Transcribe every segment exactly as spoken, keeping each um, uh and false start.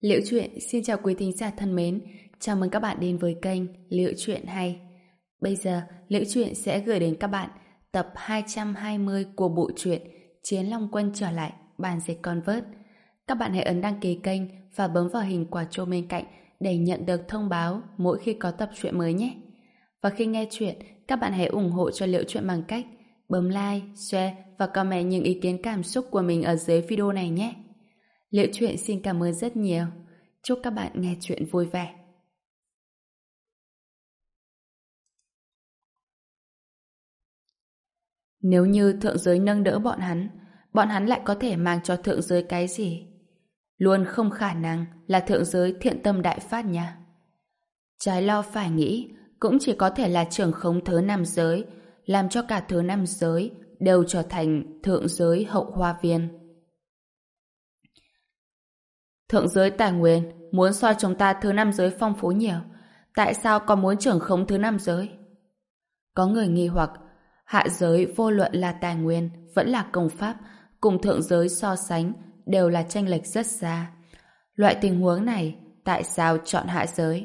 Liễu Chuyện xin chào quý thính giả thân mến, chào mừng các bạn đến với kênh Liễu Chuyện Hay. Bây giờ, Liễu Chuyện sẽ gửi đến các bạn tập hai trăm hai mươi của bộ truyện Chiến Long Quân trở lại, bản dịch Convert. Các bạn hãy ấn đăng ký kênh và bấm vào hình quả chuông bên cạnh để nhận được thông báo mỗi khi có tập truyện mới nhé. Và khi nghe chuyện, các bạn hãy ủng hộ cho Liễu Chuyện bằng cách bấm like, share và comment những ý kiến cảm xúc của mình ở dưới video này nhé. Liễu Chuyện xin cảm ơn rất nhiều. Chúc các bạn nghe chuyện vui vẻ. Nếu như thượng giới nâng đỡ bọn hắn, bọn hắn lại có thể mang cho thượng giới cái gì? Luôn không khả năng là thượng giới thiện tâm đại phát nha. Trái lo phải nghĩ, cũng chỉ có thể là trưởng khống thứ năm giới, làm cho cả thứ năm giới đều trở thành thượng giới hậu hoa viên. Thượng giới tài nguyên muốn so chúng ta thứ năm giới phong phú nhiều, tại sao còn muốn trưởng khống thứ năm giới? Có người nghi hoặc, hạ giới vô luận là tài nguyên vẫn là công pháp, cùng thượng giới so sánh đều là chênh lệch rất xa. Loại tình huống này, tại sao chọn hạ giới?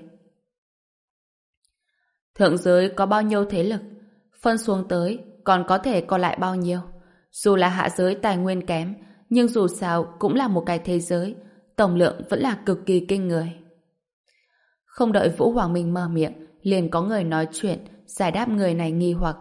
Thượng giới có bao nhiêu thế lực, phân xuống tới còn có thể còn lại bao nhiêu? Dù là hạ giới tài nguyên kém, nhưng dù sao cũng là một cái thế giới, tổng lượng vẫn là cực kỳ kinh người. Không đợi Vũ Hoàng Minh mở miệng, liền có người nói chuyện, giải đáp người này nghi hoặc.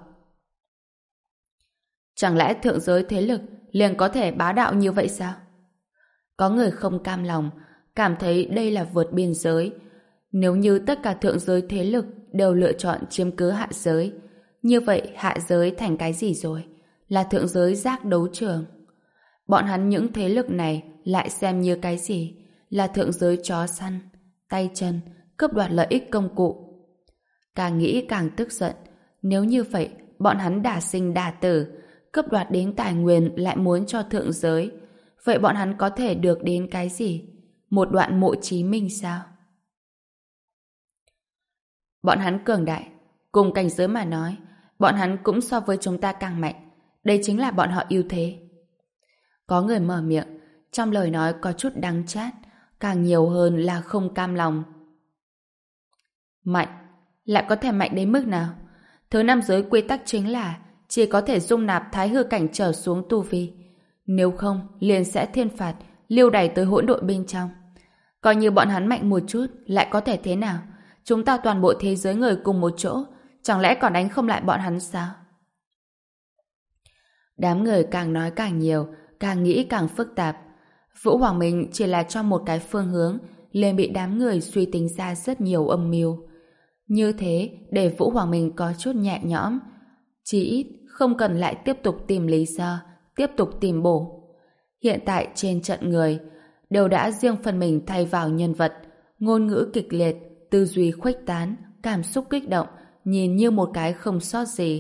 Chẳng lẽ thượng giới thế lực liền có thể bá đạo như vậy sao? Có người không cam lòng, cảm thấy đây là vượt biên giới. Nếu như tất cả thượng giới thế lực đều lựa chọn chiếm cứ hạ giới, như vậy hạ giới thành cái gì rồi? Là thượng giới giác đấu trường. Bọn hắn những thế lực này lại xem như cái gì? Là thượng giới chó săn, tay chân, cướp đoạt lợi ích công cụ. Càng nghĩ càng tức giận. Nếu như vậy, bọn hắn đả sinh đả tử, cướp đoạt đến tài nguyên lại muốn cho thượng giới. Vậy bọn hắn có thể được đến cái gì? Một đoạn mộ Chí Minh sao? Bọn hắn cường đại, cùng cảnh giới mà nói, bọn hắn cũng so với chúng ta càng mạnh. Đây chính là bọn họ ưu thế. Có người mở miệng, trong lời nói có chút đắng chát, càng nhiều hơn là không cam lòng. Mạnh, lại có thể mạnh đến mức nào? Thứ năm giới quy tắc chính là chỉ có thể dung nạp thái hư cảnh trở xuống tu vi. Nếu không, liền sẽ thiên phạt, lưu đày tới hỗn độn bên trong. Coi như bọn hắn mạnh một chút, lại có thể thế nào? Chúng ta toàn bộ thế giới người cùng một chỗ, chẳng lẽ còn đánh không lại bọn hắn sao? Đám người càng nói càng nhiều, càng nghĩ càng phức tạp. Vũ Hoàng Minh chỉ là cho một cái phương hướng, liền bị đám người suy tính ra rất nhiều âm mưu. Như thế, để Vũ Hoàng Minh có chút nhẹ nhõm, chỉ ít không cần lại tiếp tục tìm lý do, tiếp tục tìm bổ. Hiện tại trên trận người đều đã riêng phần mình thay vào nhân vật, ngôn ngữ kịch liệt, tư duy khuếch tán, cảm xúc kích động, nhìn như một cái không sót gì.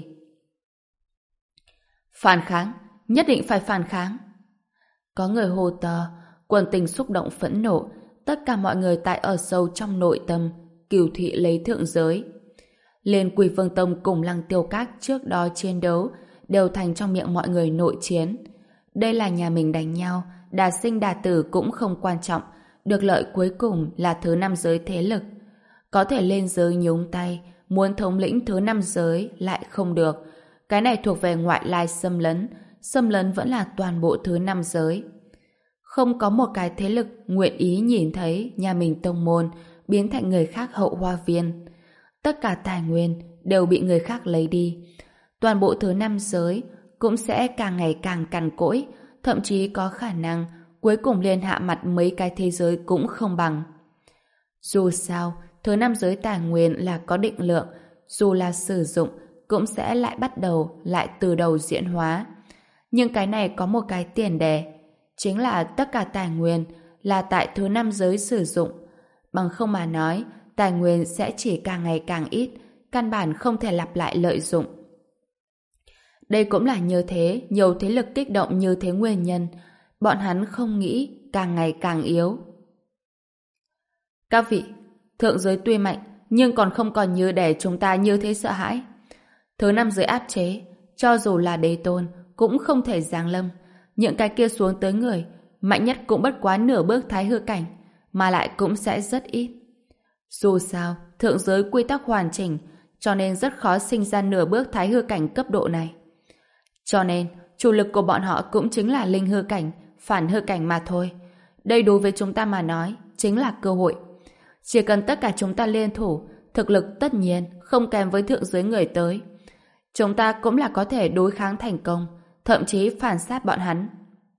Phản kháng, nhất định phải phản kháng. Có người hô to, quần tình xúc động phẫn nộ, tất cả mọi người tại ở sâu trong nội tâm, cửu thị lấy thượng giới. Liên Quỷ Vương Tông cùng Lăng Tiêu Các trước đó chiến đấu, đều thành trong miệng mọi người nội chiến. Đây là nhà mình đánh nhau, đà sinh đà tử cũng không quan trọng, được lợi cuối cùng là thứ năm giới thế lực. Có thể lên giới nhúng tay, muốn thống lĩnh thứ năm giới lại không được. Cái này thuộc về ngoại lai xâm lấn, xâm lấn vẫn là toàn bộ thứ năm giới. Không có một cái thế lực nguyện ý nhìn thấy nhà mình tông môn biến thành người khác hậu hoa viên. Tất cả tài nguyên đều bị người khác lấy đi. Toàn bộ thứ năm giới cũng sẽ càng ngày càng cằn cỗi, thậm chí có khả năng cuối cùng liên hạ mặt mấy cái thế giới cũng không bằng. Dù sao, thứ năm giới tài nguyên là có định lượng, dù là sử dụng cũng sẽ lại bắt đầu lại từ đầu diễn hóa. Nhưng cái này có một cái tiền đề, chính là tất cả tài nguyên là tại thứ năm giới sử dụng. Bằng không mà nói, tài nguyên sẽ chỉ càng ngày càng ít, căn bản không thể lặp lại lợi dụng. Đây cũng là như thế, nhiều thế lực kích động như thế nguyên nhân, bọn hắn không nghĩ càng ngày càng yếu. Các vị, thượng giới tuy mạnh, nhưng còn không còn như để chúng ta như thế sợ hãi. Thứ năm giới áp chế, cho dù là đế tôn, cũng không thể giáng lâm. Những cái kia xuống tới người, mạnh nhất cũng bất quá nửa bước thái hư cảnh, mà lại cũng sẽ rất ít. Dù sao, thượng giới quy tắc hoàn chỉnh, cho nên rất khó sinh ra nửa bước thái hư cảnh cấp độ này. Cho nên, chủ lực của bọn họ cũng chính là linh hư cảnh, phản hư cảnh mà thôi. Đây đối với chúng ta mà nói, chính là cơ hội. Chỉ cần tất cả chúng ta liên thủ, thực lực tất nhiên không kém với thượng giới người tới. Chúng ta cũng là có thể đối kháng thành công, thậm chí phản sát bọn hắn.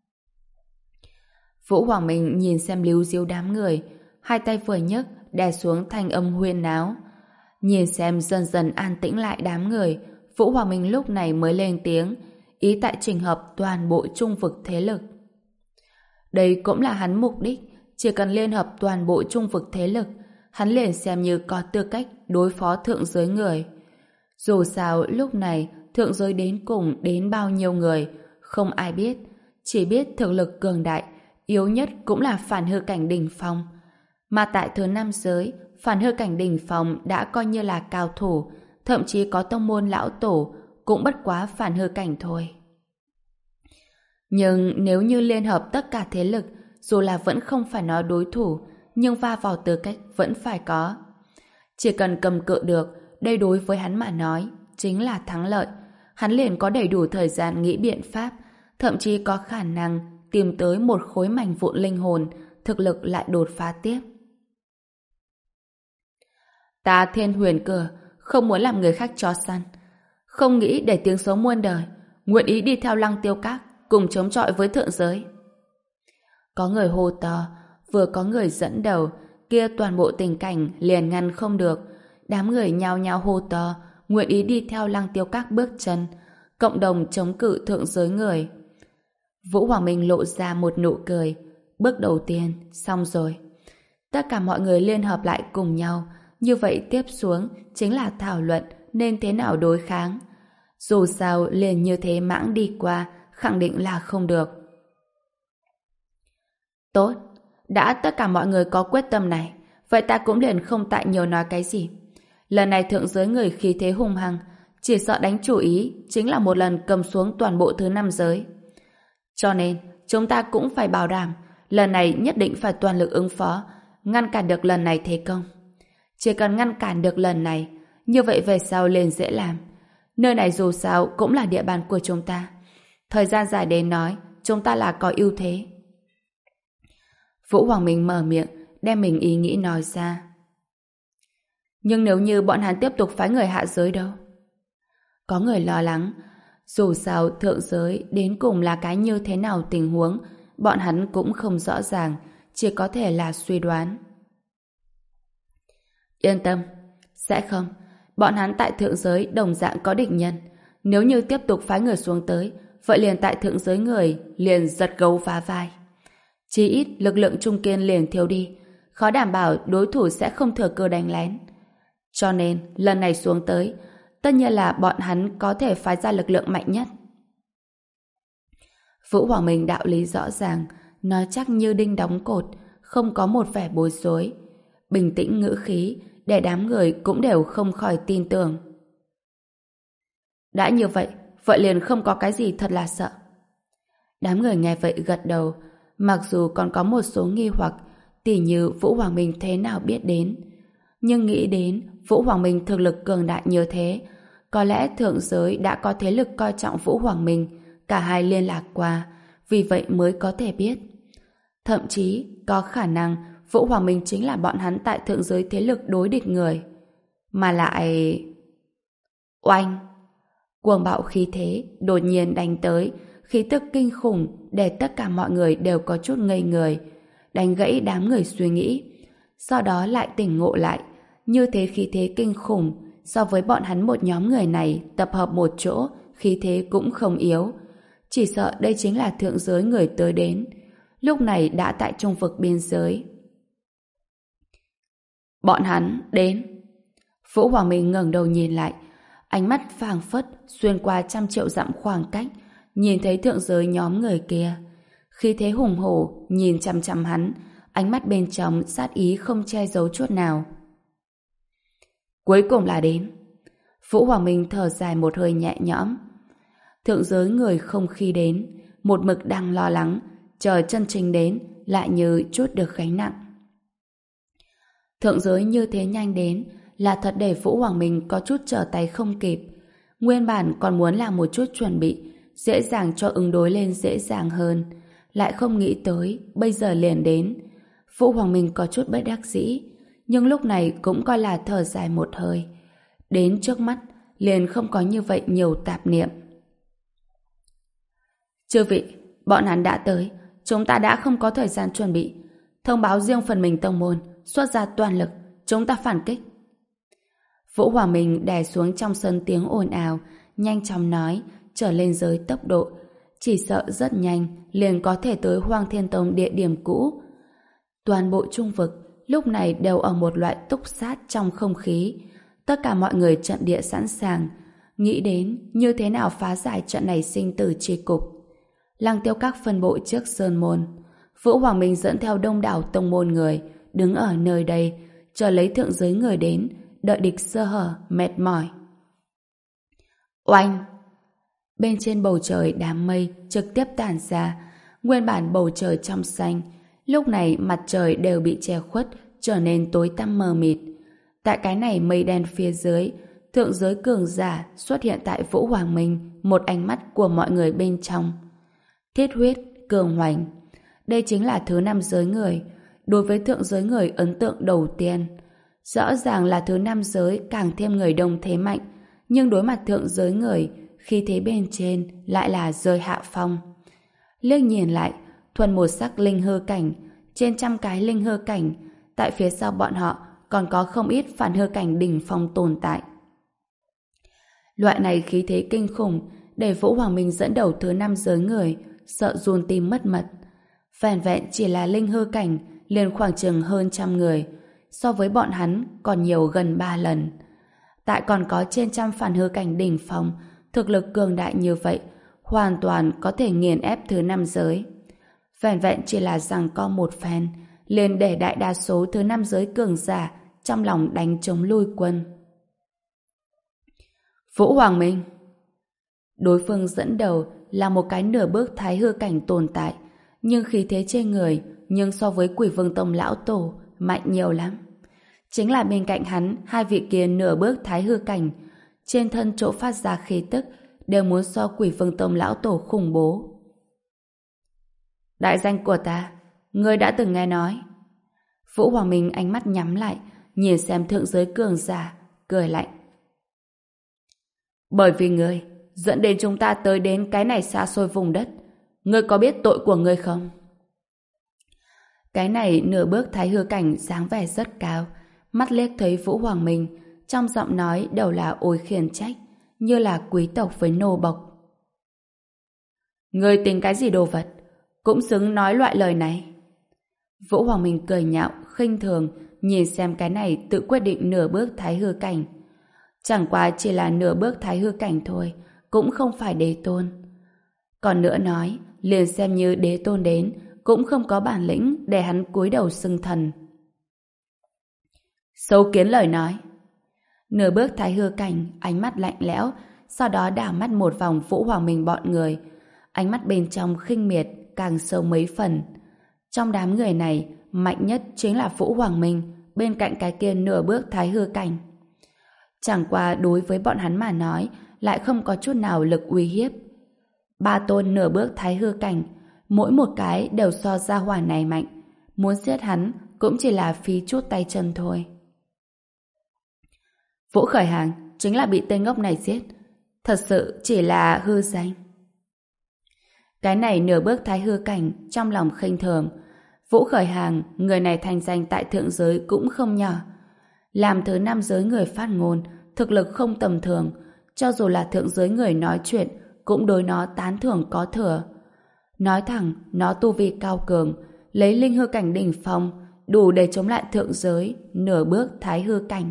Vũ Hoàng Minh nhìn xem líu díu đám người, hai tay vừa nhấc đè xuống thanh âm huyên náo. Nhìn xem dần dần an tĩnh lại đám người, Vũ Hoàng Minh lúc này mới lên tiếng, ý tại trình hợp toàn bộ trung vực thế lực. Đây cũng là hắn mục đích, chỉ cần liên hợp toàn bộ trung vực thế lực, hắn liền xem như có tư cách đối phó thượng giới người. Dù sao lúc này thượng giới đến cùng đến bao nhiêu người, không ai biết, chỉ biết thực lực cường đại, yếu nhất cũng là phản hư cảnh đỉnh phong. Mà tại thứ năm giới, phản hư cảnh đỉnh phong đã coi như là cao thủ, thậm chí có tông môn lão tổ cũng bất quá phản hư cảnh thôi. Nhưng nếu như liên hợp tất cả thế lực, dù là vẫn không phải nói đối thủ, nhưng va vào tư cách vẫn phải có. Chỉ cần cầm cự được, đây đối với hắn mà nói chính là thắng lợi. Hắn liền có đầy đủ thời gian nghĩ biện pháp, thậm chí có khả năng tìm tới một khối mảnh vụn linh hồn, thực lực lại đột phá tiếp. Ta Thiên Huyền Cửa không muốn làm người khác chó săn, không nghĩ để tiếng xấu muôn đời, nguyện ý đi theo Lăng Tiêu Các cùng chống chọi với thượng giới. Có người hô to, vừa có người dẫn đầu, kia toàn bộ tình cảnh liền ngăn không được. Đám người nhao nhao hô to, nguyện ý đi theo Lăng Tiêu Các bước chân, cộng đồng chống cự thượng giới người. Vũ Hoàng Minh lộ ra một nụ cười. Bước đầu tiên, xong rồi. Tất cả mọi người liên hợp lại cùng nhau, như vậy tiếp xuống chính là thảo luận nên thế nào đối kháng. Dù sao liền như thế mãng đi qua, khẳng định là không được. Tốt, đã tất cả mọi người có quyết tâm này, vậy ta cũng liền không tại nhiều nói cái gì. Lần này thượng giới người khí thế hung hăng, chỉ sợ đánh chủ ý chính là một lần cầm xuống toàn bộ thứ năm giới. Cho nên, chúng ta cũng phải bảo đảm lần này nhất định phải toàn lực ứng phó, ngăn cản được lần này thế công. Chỉ cần ngăn cản được lần này, như vậy về sau liền dễ làm. Nơi này dù sao cũng là địa bàn của chúng ta. Thời gian dài đến nói, chúng ta là có ưu thế. Vũ Hoàng Minh mở miệng, đem mình ý nghĩ nói ra. Nhưng nếu như bọn hắn tiếp tục phái người hạ giới đâu? Có người lo lắng, dù sao thượng giới đến cùng là cái như thế nào tình huống, bọn hắn cũng không rõ ràng, chỉ có thể là suy đoán. Yên tâm, sẽ không. Bọn hắn tại thượng giới đồng dạng có địch nhân. Nếu như tiếp tục phái người xuống tới, vậy liền tại thượng giới người liền giật gấu phá vai. Chỉ ít lực lượng trung kiên liền thiếu đi, khó đảm bảo đối thủ sẽ không thừa cơ đánh lén. Cho nên lần này xuống tới, tất nhiên là bọn hắn có thể phái ra lực lượng mạnh nhất. Vũ Hoàng Minh đạo lý rõ ràng, nói chắc như đinh đóng cột, không có một vẻ bối rối. Bình tĩnh ngữ khí, để đám người cũng đều không khỏi tin tưởng. Đã như vậy, vậy liền không có cái gì thật là sợ. Đám người nghe vậy gật đầu, mặc dù còn có một số nghi hoặc, tỉ như Vũ Hoàng Minh thế nào biết đến. Nhưng nghĩ đến Vũ Hoàng Minh thực lực cường đại như thế, có lẽ thượng giới đã có thế lực coi trọng Vũ Hoàng Minh, cả hai liên lạc qua, vì vậy mới có thể biết. Thậm chí có khả năng Vũ Hoàng Minh chính là bọn hắn tại thượng giới thế lực đối địch người. Mà lại... Oanh! Cuồng bạo khí thế đột nhiên đánh tới, khí tức kinh khủng để tất cả mọi người đều có chút ngây người, đánh gãy đám người suy nghĩ. Sau đó lại tỉnh ngộ lại, như thế khí thế kinh khủng, so với bọn hắn một nhóm người này tập hợp một chỗ, khí thế cũng không yếu. Chỉ sợ đây chính là thượng giới người tới đến, lúc này đã tại trung vực biên giới. Bọn hắn đến. Vũ Hoàng Minh ngẩng đầu nhìn lại, ánh mắt phảng phất xuyên qua trăm triệu dặm khoảng cách, nhìn thấy thượng giới nhóm người kia. Khí thế hùng hổ nhìn chằm chằm hắn, ánh mắt bên trong sát ý không che giấu chút nào. Cuối cùng là đến. Vũ Hoàng Minh thở dài một hơi nhẹ nhõm. Thượng giới người không khi đến, một mực đang lo lắng, chờ chân chính đến lại như chút được gánh nặng. Thượng giới như thế nhanh đến là thật để Vũ Hoàng Minh có chút trở tay không kịp. Nguyên bản còn muốn làm một chút chuẩn bị, dễ dàng cho ứng đối lên dễ dàng hơn. Lại không nghĩ tới, bây giờ liền đến. Vũ Hoàng Minh có chút bất đắc dĩ, nhưng lúc này cũng coi là thở dài một hơi. Đến trước mắt, liền không có như vậy nhiều tạp niệm. Chư vị, bọn hắn đã tới, chúng ta đã không có thời gian chuẩn bị. Thông báo riêng phần mình tông môn, xuất ra toàn lực, chúng ta phản kích. Vũ Hòa Minh đè xuống trong sân tiếng ồn ào, nhanh chóng nói, trở lên giới tốc độ. Chỉ sợ rất nhanh, liền có thể tới Hoang Thiên Tông địa điểm cũ. Toàn bộ trung vực, lúc này đều ở một loại túc sát trong không khí. Tất cả mọi người trận địa sẵn sàng, nghĩ đến như thế nào phá giải trận này sinh tử chi cục. Lăng Tiêu Các phân bộ trước sơn môn. Vũ Hoàng Minh dẫn theo đông đảo tông môn người, đứng ở nơi đây, chờ lấy thượng giới người đến, đợi địch sơ hở, mệt mỏi. Oanh! Bên trên bầu trời đám mây trực tiếp tản ra, nguyên bản bầu trời trong xanh, lúc này mặt trời đều bị che khuất, trở nên tối tăm mờ mịt. Tại cái này mây đen phía dưới, thượng giới cường giả xuất hiện tại Vũ Hoàng Minh, một ánh mắt của mọi người bên trong. Thiết huyết, cường hoành. Đây chính là thứ năm giới người, đối với thượng giới người ấn tượng đầu tiên. Rõ ràng là thứ năm giới càng thêm người đông thế mạnh, nhưng đối mặt thượng giới người, khi thế bên trên lại là rơi hạ phong. Liếc nhìn lại, thuần một sắc linh hư cảnh, trên trăm cái linh hư cảnh, tại phía sau bọn họ còn có không ít phản hư cảnh đỉnh phong tồn tại. Loại này khí thế kinh khủng, để Vũ Hoàng Minh dẫn đầu thứ năm giới người, sợ run tim mất mật. Vẹn vẹn chỉ là linh hư cảnh, liền khoảng chừng hơn trăm người, so với bọn hắn còn nhiều gần ba lần. Tại còn có trên trăm phản hư cảnh đỉnh phong, thực lực cường đại như vậy, hoàn toàn có thể nghiền ép thứ năm giới. Vẹn vẹn chỉ là rằng có một phen, liền để đại đa số thứ năm giới cường giả trong lòng đánh chống lui quân. Vũ Hoàng Minh. Đối phương dẫn đầu là một cái nửa bước thái hư cảnh tồn tại, nhưng khí thế trên người, nhưng so với Quỷ Vương Tông lão tổ mạnh nhiều lắm. Chính là bên cạnh hắn hai vị kia nửa bước thái hư cảnh, trên thân chỗ phát ra khí tức đều muốn so Quỷ Vương Tông lão tổ khủng bố. Đại danh của ta, ngươi đã từng nghe nói. Vũ Hoàng Minh ánh mắt nhắm lại, nhìn xem thượng giới cường giả, cười lạnh. Bởi vì ngươi dẫn đến chúng ta tới đến cái này xa xôi vùng đất, ngươi có biết tội của ngươi không? Cái này nửa bước thái hư cảnh dáng vẻ rất cao, mắt liếc thấy Vũ Hoàng Minh, trong giọng nói đều là ôi khiển trách, như là quý tộc với nô bộc. Ngươi tính cái gì đồ vật, cũng xứng nói loại lời này. Vũ Hoàng Minh cười nhạo, khinh thường, nhìn xem cái này tự quyết định nửa bước thái hư cảnh. Chẳng qua chỉ là nửa bước thái hư cảnh thôi, cũng không phải đế tôn. Còn nữa nói, liền xem như đế tôn đến, cũng không có bản lĩnh để hắn cúi đầu xưng thần. Sâu kiến lời nói. Nửa bước thái hư cảnh, ánh mắt lạnh lẽo, sau đó đảo mắt một vòng Vũ Hoàng Minh bọn người. Ánh mắt bên trong khinh miệt, càng sâu mấy phần. Trong đám người này, mạnh nhất chính là Vũ Hoàng Minh, bên cạnh cái kia nửa bước thái hư cảnh. Chẳng qua đối với bọn hắn mà nói, lại không có chút nào lực uy hiếp. Ba tôn nửa bước thái hư cảnh, mỗi một cái đều so ra hỏa này mạnh. Muốn giết hắn cũng chỉ là phí chút tay chân thôi. Vũ Khởi Hàng chính là bị tên ngốc này giết. Thật sự chỉ là hư danh. Cái này nửa bước thái hư cảnh trong lòng khinh thường. Vũ Khởi Hàng, người này thành danh tại thượng giới cũng không nhỏ. Làm thứ năm giới người phát ngôn, thực lực không tầm thường, cho dù là thượng giới người nói chuyện, cũng đối nó tán thưởng có thừa. Nói thẳng, nó tu vi cao cường, lấy linh hư cảnh đỉnh phong, đủ để chống lại thượng giới, nửa bước thái hư cảnh.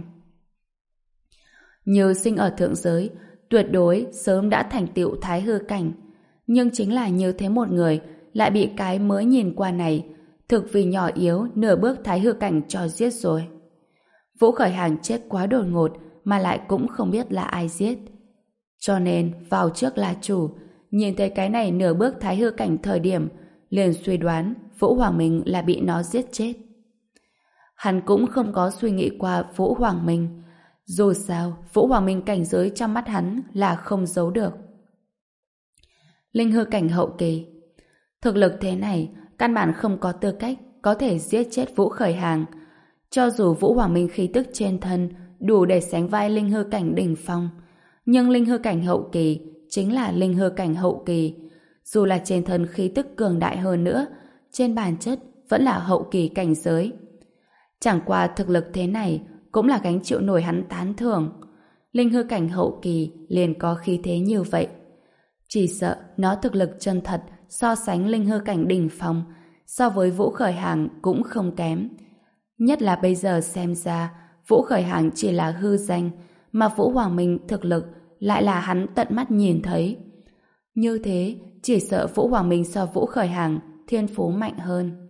Như sinh ở thượng giới, tuyệt đối sớm đã thành tựu thái hư cảnh. Nhưng chính là như thế một người, lại bị cái mới nhìn qua này, thực vì nhỏ yếu, nửa bước thái hư cảnh cho giết rồi. Vũ Khởi Hàng chết quá đột ngột, mà lại cũng không biết là ai giết. Cho nên, vào trước là chủ, nhìn thấy cái này nửa bước thái hư cảnh thời điểm, liền suy đoán Vũ Hoàng Minh là bị nó giết chết. Hắn cũng không có suy nghĩ qua Vũ Hoàng Minh. Dù sao, Vũ Hoàng Minh cảnh giới trong mắt hắn là không giấu được. Linh hư cảnh hậu kỳ. Thực lực thế này, căn bản không có tư cách có thể giết chết Vũ Khởi Hàng. Cho dù Vũ Hoàng Minh khí tức trên thân đủ để sánh vai linh hư cảnh đỉnh phong, nhưng linh hư cảnh hậu kỳ chính là linh hư cảnh hậu kỳ. Dù là trên thân khí tức cường đại hơn nữa, trên bản chất vẫn là hậu kỳ cảnh giới. Chẳng qua thực lực thế này cũng là gánh chịu nổi hắn tán thưởng. Linh hư cảnh hậu kỳ liền có khí thế như vậy. Chỉ sợ nó thực lực chân thật so sánh linh hư cảnh đỉnh phong, so với Vũ Khởi Hàng cũng không kém. Nhất là bây giờ xem ra Vũ Khởi Hàng chỉ là hư danh, mà Vũ Hoàng Minh thực lực lại là hắn tận mắt nhìn thấy. Như thế, chỉ sợ Vũ Hoàng Minh so Vũ Khởi Hàng thiên phú mạnh hơn.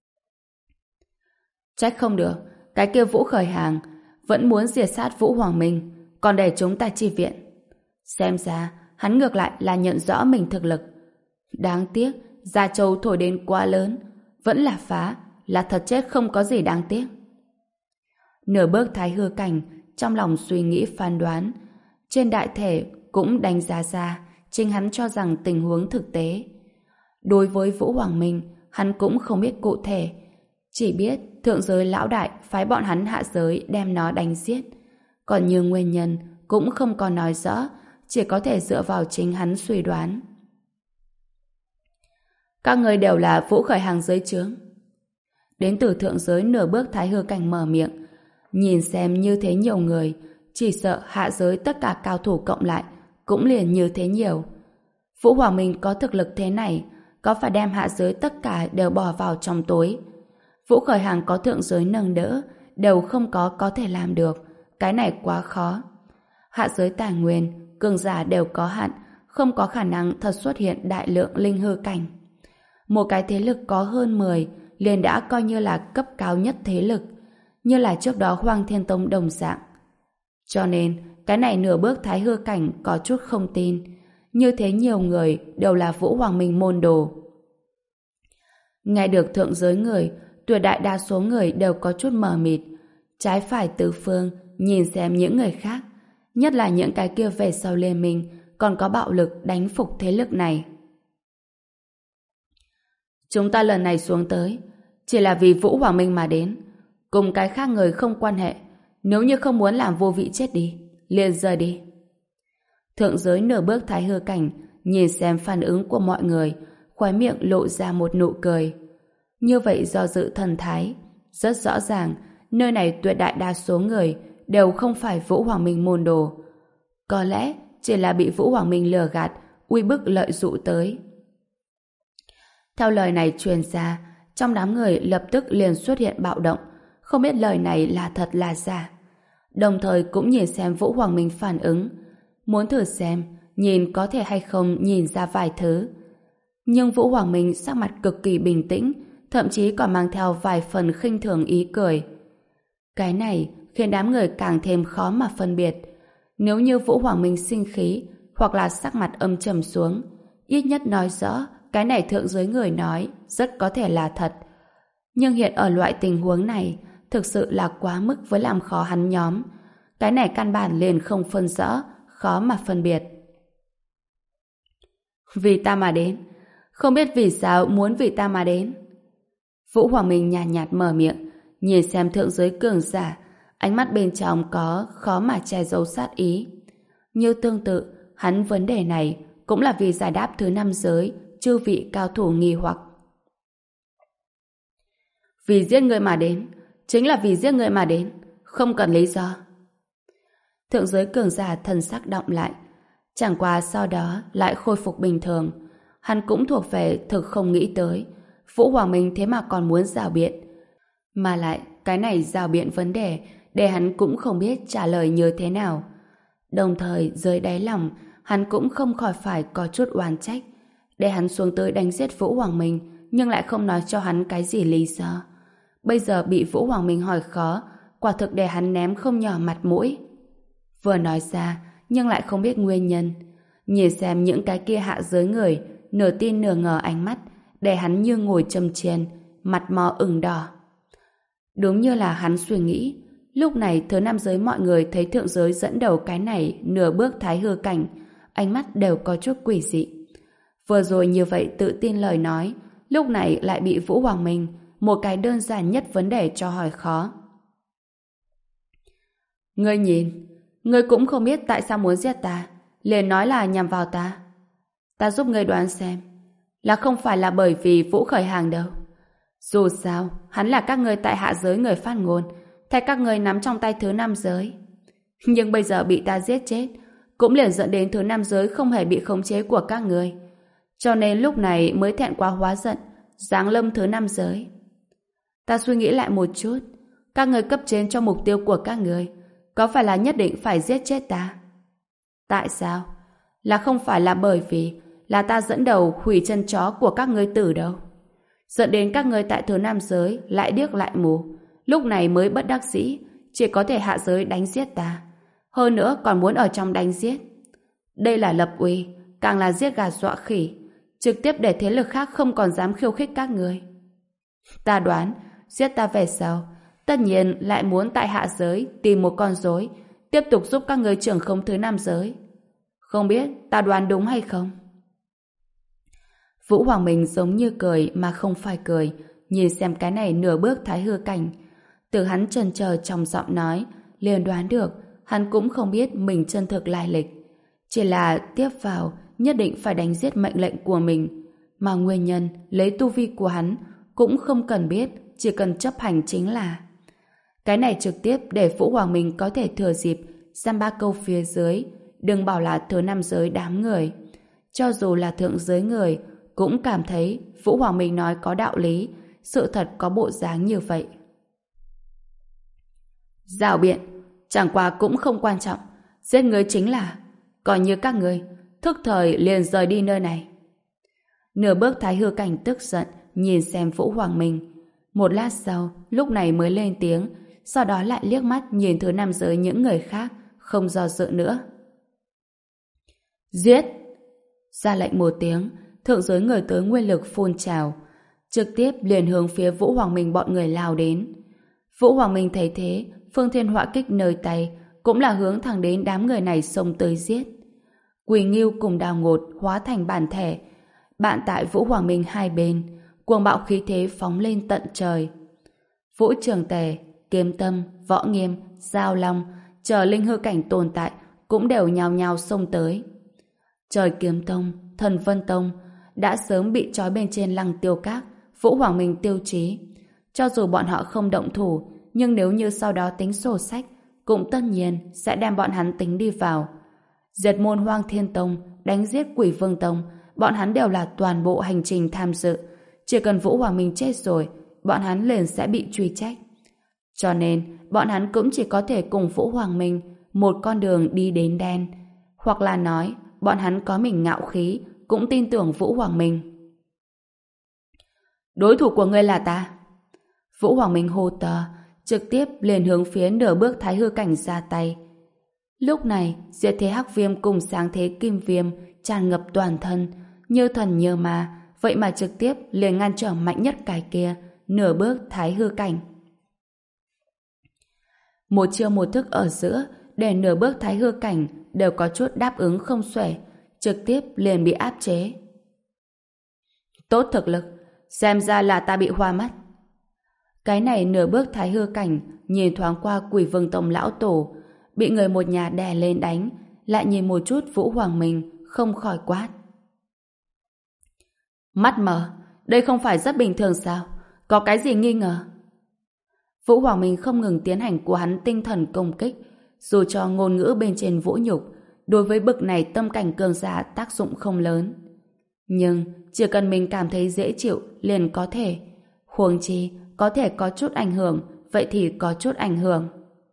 Trách không được, cái kia Vũ Khởi Hàng vẫn muốn diệt sát Vũ Hoàng Minh, còn để chúng ta chi viện. Xem ra, hắn ngược lại là nhận rõ mình thực lực. Đáng tiếc, Gia Châu thổi đến quá lớn, vẫn là phá, là thật chết không có gì đáng tiếc. Nửa bước thái hư cảnh, trong lòng suy nghĩ phán đoán, trên đại thể cũng đánh giá ra, chính hắn cho rằng tình huống thực tế. Đối với Vũ Hoàng Minh, hắn cũng không biết cụ thể, chỉ biết thượng giới lão đại phái bọn hắn hạ giới đem nó đánh giết. Còn như nguyên nhân cũng không còn nói rõ, chỉ có thể dựa vào chính hắn suy đoán. Các người đều là Vũ Khởi Hàng dưới trướng. Đến từ thượng giới nửa bước thái hư cảnh mở miệng, nhìn xem như thế nhiều người, chỉ sợ hạ giới tất cả cao thủ cộng lại cũng liền như thế nhiều. Vũ Hoàng Minh có thực lực thế này, có phải đem hạ giới tất cả đều bỏ vào trong tối. Vũ Khởi Hàng có thượng giới nâng đỡ, đều không có có thể làm được. Cái này quá khó. Hạ giới tài nguyên, cường giả đều có hạn, không có khả năng thật xuất hiện đại lượng linh hư cảnh. Một cái thế lực có hơn mười liền đã coi như là cấp cao nhất thế lực, như là trước đó Hoang Thiên Tông đồng dạng. Cho nên, cái này nửa bước thái hư cảnh có chút không tin. Như thế nhiều người đều là Vũ Hoàng Minh môn đồ. Nghe được thượng giới người, tuyệt đại đa số người đều có chút mờ mịt, trái phải tứ phương nhìn xem những người khác, nhất là những cái kia về sau liên minh còn có bạo lực đánh phục thế lực này. Chúng ta lần này xuống tới chỉ là vì Vũ Hoàng Minh mà đến, cùng cái khác người không quan hệ. Nếu như không muốn làm vô vị chết đi, liền rời đi. Thượng giới nửa bước thái hư cảnh nhìn xem phản ứng của mọi người, khóe miệng lộ ra một nụ cười. Như vậy do dự thần thái, rất rõ ràng nơi này tuyệt đại đa số người đều không phải Vũ Hoàng Minh môn đồ. Có lẽ chỉ là bị Vũ Hoàng Minh lừa gạt, uy bức lợi dụ tới. Theo lời này truyền ra, trong đám người lập tức liền xuất hiện bạo động, không biết lời này là thật là giả. Đồng thời cũng nhìn xem Vũ Hoàng Minh phản ứng, muốn thử xem nhìn có thể hay không nhìn ra vài thứ. Nhưng Vũ Hoàng Minh sắc mặt cực kỳ bình tĩnh, thậm chí còn mang theo vài phần khinh thường ý cười. Cái này khiến đám người càng thêm khó mà phân biệt. Nếu như Vũ Hoàng Minh sinh khí hoặc là sắc mặt âm trầm xuống, ít nhất nói rõ cái này thượng giới người nói rất có thể là thật. Nhưng hiện ở loại tình huống này thực sự là quá mức với làm khó hắn nhóm. Cái này căn bản liền không phân rõ, khó mà phân biệt. Vì ta mà đến. Không biết vì sao muốn vì ta mà đến. Vũ Hoàng Minh nhàn nhạt, nhạt mở miệng, nhìn xem thượng giới cường giả, ánh mắt bên trong có khó mà che giấu sát ý. Như tương tự, hắn vấn đề này cũng là vì giải đáp thứ năm giới, chư vị cao thủ nghi hoặc. Vì giết người mà đến, chính là vì giết người mà đến, không cần lý do. Thượng giới cường giả thần sắc động lại, chẳng qua sau đó lại khôi phục bình thường. Hắn cũng thuộc về thực không nghĩ tới Vũ Hoàng Minh thế mà còn muốn rào biện, mà lại cái này rào biện vấn đề để hắn cũng không biết trả lời như thế nào. Đồng thời dưới đáy lòng hắn cũng không khỏi phải có chút oán trách, để hắn xuống tới đánh giết Vũ Hoàng Minh nhưng lại không nói cho hắn cái gì lý do. Bây giờ bị Vũ Hoàng Minh hỏi khó, quả thực để hắn ném không nhỏ mặt mũi. Vừa nói ra nhưng lại không biết nguyên nhân. Nhìn xem những cái kia hạ giới người nửa tin nửa ngờ ánh mắt, để hắn như ngồi châm chiên, mặt mò ửng đỏ. Đúng như là hắn suy nghĩ, lúc này thứ nam giới mọi người thấy thượng giới dẫn đầu cái này nửa bước thái hư cảnh, ánh mắt đều có chút quỷ dị. Vừa rồi như vậy tự tin lời nói, lúc này lại bị Vũ Hoàng Minh một cái đơn giản nhất vấn đề cho hỏi khó. Ngươi nhìn, ngươi cũng không biết tại sao muốn giết ta, liền nói là nhằm vào ta. Ta giúp ngươi đoán xem, là không phải là bởi vì Vũ khởi hàng đâu. Dù sao, hắn là các ngươi tại hạ giới người phát ngôn, thay các ngươi nắm trong tay thứ năm giới. Nhưng bây giờ bị ta giết chết, cũng liền dẫn đến thứ năm giới không hề bị khống chế của các ngươi. Cho nên lúc này mới thẹn quá hóa giận, giáng lâm thứ năm giới. Ta suy nghĩ lại một chút, các ngươi cấp trên cho mục tiêu của các ngươi, có phải là nhất định phải giết chết ta? Tại sao? Là không phải là bởi vì là ta dẫn đầu hủy chân chó của các ngươi tử đâu. Dẫn đến các ngươi tại thứ nam giới lại điếc lại mù, lúc này mới bất đắc dĩ, chỉ có thể hạ giới đánh giết ta. Hơn nữa còn muốn ở trong đánh giết. Đây là lập uy, càng là giết gà dọa khỉ, trực tiếp để thế lực khác không còn dám khiêu khích các ngươi. Ta đoán, giết ta về sau, tất nhiên lại muốn tại hạ giới tìm một con rối, tiếp tục giúp các ngươi trưởng không thứ nam giới. Không biết ta đoán đúng hay không? Vũ Hoàng Minh giống như cười mà không phải cười, nhìn xem cái này nửa bước thái hư cảnh. Từ hắn chần chờ trong giọng nói, liền đoán được hắn cũng không biết mình chân thực lai lịch. Chỉ là tiếp vào nhất định phải đánh giết mệnh lệnh của mình. Mà nguyên nhân lấy tu vi của hắn cũng không cần biết, chỉ cần chấp hành chính là. Cái này trực tiếp để Vũ Hoàng Minh có thể thừa dịp giam ba câu phía dưới, đừng bảo là thứ năm giới đám người. Cho dù là thượng giới người cũng cảm thấy Vũ Hoàng Minh nói có đạo lý, sự thật có bộ dáng như vậy. Rào biện, chẳng qua cũng không quan trọng, giết người chính là, coi như các người thức thời liền rời đi nơi này. Nửa bước thái hư cảnh tức giận nhìn xem Vũ Hoàng Minh, một lát sau lúc này mới lên tiếng, sau đó lại liếc mắt nhìn thứ năm giới những người khác, không do dự nữa. Giết! Ra lệnh một tiếng, thượng giới người tới nguyên lực phun trào, trực tiếp liền hướng phía Vũ Hoàng Minh bọn người lao đến. Vũ Hoàng Minh thấy thế, phương thiên họa kích nơi tay cũng là hướng thẳng đến đám người này xông tới giết. Quỳ Ngưu cùng Đào Ngột hóa thành bản thể, bạn tại Vũ Hoàng Minh hai bên, cuồng bạo khí thế phóng lên tận trời. Vũ Trường Tề, Kiếm Tâm, Võ Nghiêm, Giao Long, chờ linh hư cảnh tồn tại cũng đều nhào nhào xông tới. Trời Kiếm Tông, Thần Vân Tông đã sớm bị trói bên trên Lăng Tiêu Các, Vũ Hoàng Minh tiêu chí. Cho dù bọn họ không động thủ, nhưng nếu như sau đó tính sổ sách, cũng tất nhiên sẽ đem bọn hắn tính đi vào. Diệt môn Hoang Thiên Tông, đánh giết Quỷ Vương Tông, bọn hắn đều là toàn bộ hành trình tham dự. Chỉ cần Vũ Hoàng Minh chết rồi, bọn hắn liền sẽ bị truy trách. Cho nên, bọn hắn cũng chỉ có thể cùng Vũ Hoàng Minh một con đường đi đến đen. Hoặc là nói, bọn hắn có mình ngạo khí, cũng tin tưởng Vũ Hoàng Minh. Đối thủ của ngươi là ta. Vũ Hoàng Minh hô to, trực tiếp liền hướng phía nửa bước thái hư cảnh ra tay. Lúc này, diệt thế hắc viêm cùng sáng thế kim viêm tràn ngập toàn thân, như thần như ma, vậy mà trực tiếp liền ngăn trở mạnh nhất cái kia, nửa bước thái hư cảnh. Một chiêu một thức ở giữa, để nửa bước thái hư cảnh đều có chút đáp ứng không xuể, trực tiếp liền bị áp chế. Tốt thực lực, xem ra là ta bị hoa mắt. Cái này nửa bước thái hư cảnh nhìn thoáng qua Quỷ Vương Tông lão tổ, bị người một nhà đè lên đánh, lại nhìn một chút Vũ Hoàng Minh, không khỏi quát. Mắt mờ, đây không phải rất bình thường sao? Có cái gì nghi ngờ? Vũ Hoàng Minh không ngừng tiến hành của hắn tinh thần công kích, dù cho ngôn ngữ bên trên vũ nhục, đối với bực này tâm cảnh cường giả tác dụng không lớn. Nhưng chỉ cần mình cảm thấy dễ chịu liền có thể. Huống chi có thể có chút ảnh hưởng, vậy thì có chút ảnh hưởng.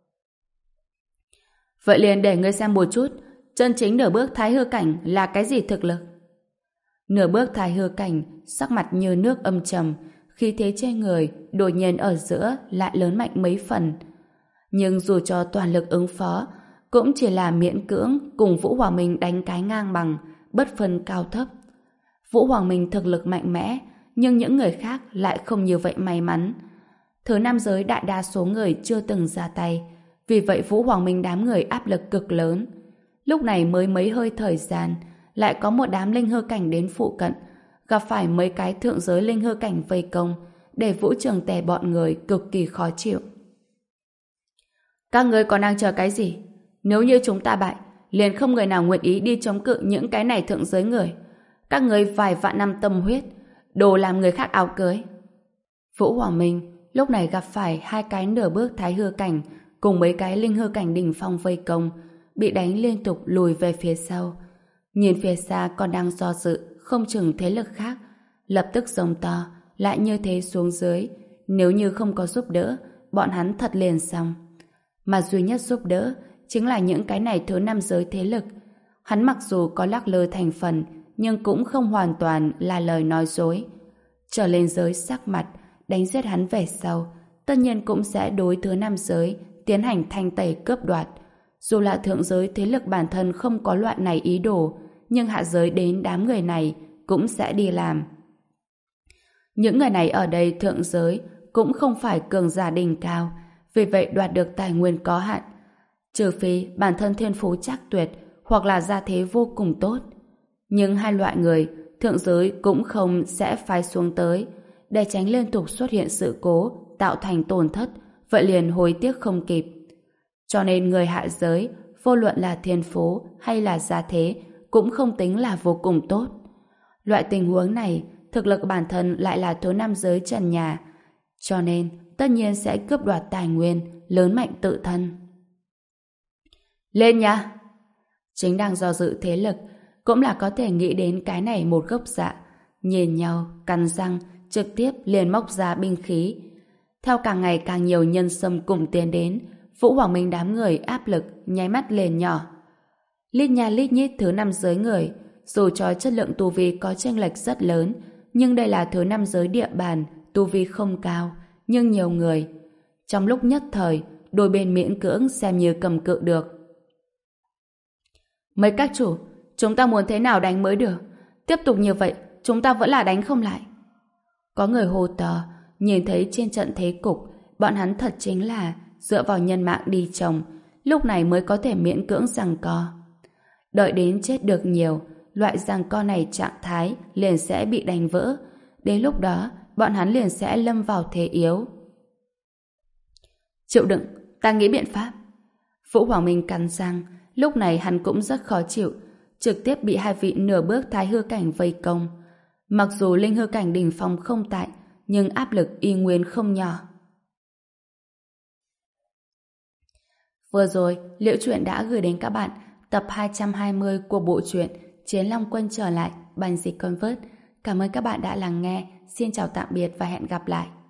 Vậy liền để ngươi xem một chút, chân chính nửa bước thái hư cảnh là cái gì thực lực. Nửa bước thái hư cảnh, sắc mặt như nước âm trầm, khí thế trên người đột nhiên ở giữa lại lớn mạnh mấy phần. Nhưng dù cho toàn lực ứng phó, cũng chỉ là miễn cưỡng cùng Vũ Hoàng Minh đánh cái ngang bằng, bất phân cao thấp. Vũ Hoàng Minh thực lực mạnh mẽ, nhưng những người khác lại không như vậy may mắn. Thứ nam giới đại đa số người chưa từng ra tay, vì vậy Vũ Hoàng Minh đám người áp lực cực lớn. Lúc này mới mấy hơi thời gian, lại có một đám linh hư cảnh đến phụ cận, gặp phải mấy cái thượng giới linh hư cảnh vây công, để Vũ Trường Tề bọn người cực kỳ khó chịu. Các ngươi còn đang chờ cái gì? Nếu như chúng ta bại, liền không người nào nguyện ý đi chống cự những cái này thượng giới người. Các ngươi vài vạn năm tâm huyết, đồ làm người khác áo cưới. Vũ Hoàng Minh lúc này gặp phải hai cái nửa bước thái hư cảnh cùng mấy cái linh hư cảnh đỉnh phong vây công, bị đánh liên tục lùi về phía sau. Nhìn phía xa còn đang do dự, không chừng thế lực khác, lập tức giống to, lại như thế xuống dưới. Nếu như không có giúp đỡ, bọn hắn thật liền xong. Mà duy nhất giúp đỡ chính là những cái này thứ năm giới thế lực. Hắn mặc dù có lắc lư thành phần, nhưng cũng không hoàn toàn là lời nói dối. Trở lên giới sắc mặt, đánh giết hắn về sau, tất nhiên cũng sẽ đối thứ năm giới tiến hành thanh tẩy cướp đoạt. Dù là thượng giới thế lực bản thân không có loại này ý đồ, nhưng hạ giới đến đám người này cũng sẽ đi làm. Những người này ở đây thượng giới cũng không phải cường giả đỉnh cao, vì vậy đoạt được tài nguyên có hạn. Trừ phi bản thân thiên phú chắc tuyệt hoặc là gia thế vô cùng tốt. Nhưng hai loại người thượng giới cũng không sẽ phái xuống tới, để tránh liên tục xuất hiện sự cố tạo thành tổn thất, vậy liền hối tiếc không kịp. Cho nên người hạ giới, vô luận là thiên phú hay là gia thế, cũng không tính là vô cùng tốt. Loại tình huống này, thực lực bản thân lại là thứ năm giới trần nhà, cho nên tất nhiên sẽ cướp đoạt tài nguyên, lớn mạnh tự thân. Lên nha! Chính đang do dự thế lực, cũng là có thể nghĩ đến cái này một gốc dạ. Nhìn nhau, cắn răng, trực tiếp liền móc ra binh khí. Theo càng ngày càng nhiều nhân xâm cùng tiến đến, Vũ Hoàng Minh đám người áp lực nháy mắt lên nhỏ. Lít nha lít nhít thứ năm giới người, dù cho chất lượng tu vi có chênh lệch rất lớn, nhưng đây là thứ năm giới địa bàn, tu vi không cao, nhưng nhiều người. Trong lúc nhất thời, đôi bên miễn cưỡng xem như cầm cự được. Mấy các chủ, chúng ta muốn thế nào đánh mới được? Tiếp tục như vậy, chúng ta vẫn là đánh không lại. Có người hô to, nhìn thấy trên trận thế cục, bọn hắn thật chính là dựa vào nhân mạng đi chồng, lúc này mới có thể miễn cưỡng giằng co. Đợi đến chết được nhiều, loại giằng co này trạng thái liền sẽ bị đánh vỡ. Đến lúc đó, bọn hắn liền sẽ lâm vào thế yếu. Chịu đựng, ta nghĩ biện pháp. Vũ Hoàng Minh cắn răng, lúc này hắn cũng rất khó chịu, trực tiếp bị hai vị nửa bước thái hư cảnh vây công. Mặc dù linh hư cảnh đỉnh phong không tại, nhưng áp lực y nguyên không nhỏ. Vừa rồi, Liễu Chuyện đã gửi đến các bạn tập hai trăm hai mươi của bộ truyện Chiến Long Quân trở lại, Bành Dịch Convert. Cảm ơn các bạn đã lắng nghe. Xin chào tạm biệt và hẹn gặp lại.